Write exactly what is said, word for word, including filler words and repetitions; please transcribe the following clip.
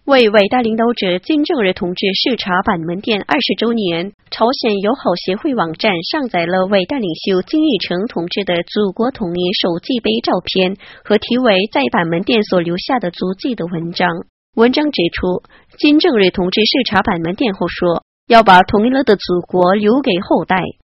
为伟大领导者金正日同志视察板门店二十周年，朝鲜友好协会网站上载了伟大领袖金日成同志的祖国统一手记碑照片和题为在板门店所留下的足迹的文章。文章指出，金正日同志视察板门店后说，要把统一了的祖国留给后代。